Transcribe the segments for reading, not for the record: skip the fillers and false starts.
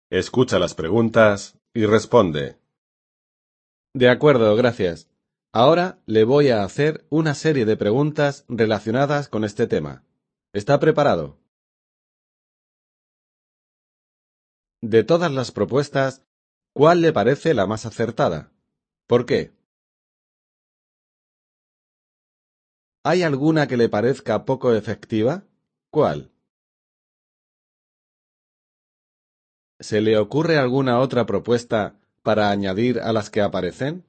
Escucha las preguntas y responde. De acuerdo, gracias. Ahora le voy a hacer una serie de preguntas relacionadas con este tema. ¿Está preparado? De todas las propuestas, ¿cuál le parece la más acertada? ¿Por qué? ¿Hay alguna que le parezca poco efectiva? ¿Cuál? ¿Se le ocurre alguna otra propuesta para añadir a las que aparecen?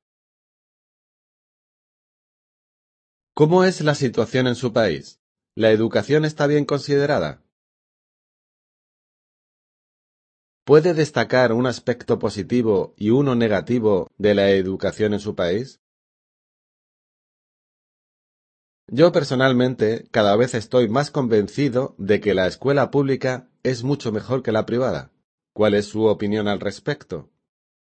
¿Cómo es la situación en su país? ¿La educación está bien considerada? ¿Puede destacar un aspecto positivo y uno negativo de la educación en su país? Yo personalmente cada vez estoy más convencido de que la escuela pública es mucho mejor que la privada. ¿Cuál es su opinión al respecto?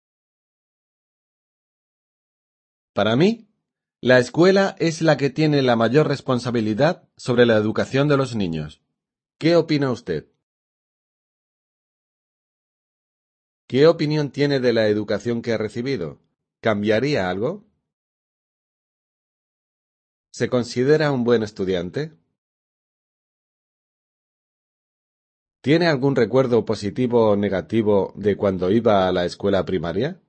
Para mí, la escuela es la que tiene la mayor responsabilidad sobre la educación de los niños. ¿Qué opina usted? ¿Qué opinión tiene de la educación que ha recibido? ¿Cambiaría algo? ¿Se considera un buen estudiante? ¿Tiene algún recuerdo positivo o negativo de cuando iba a la escuela primaria?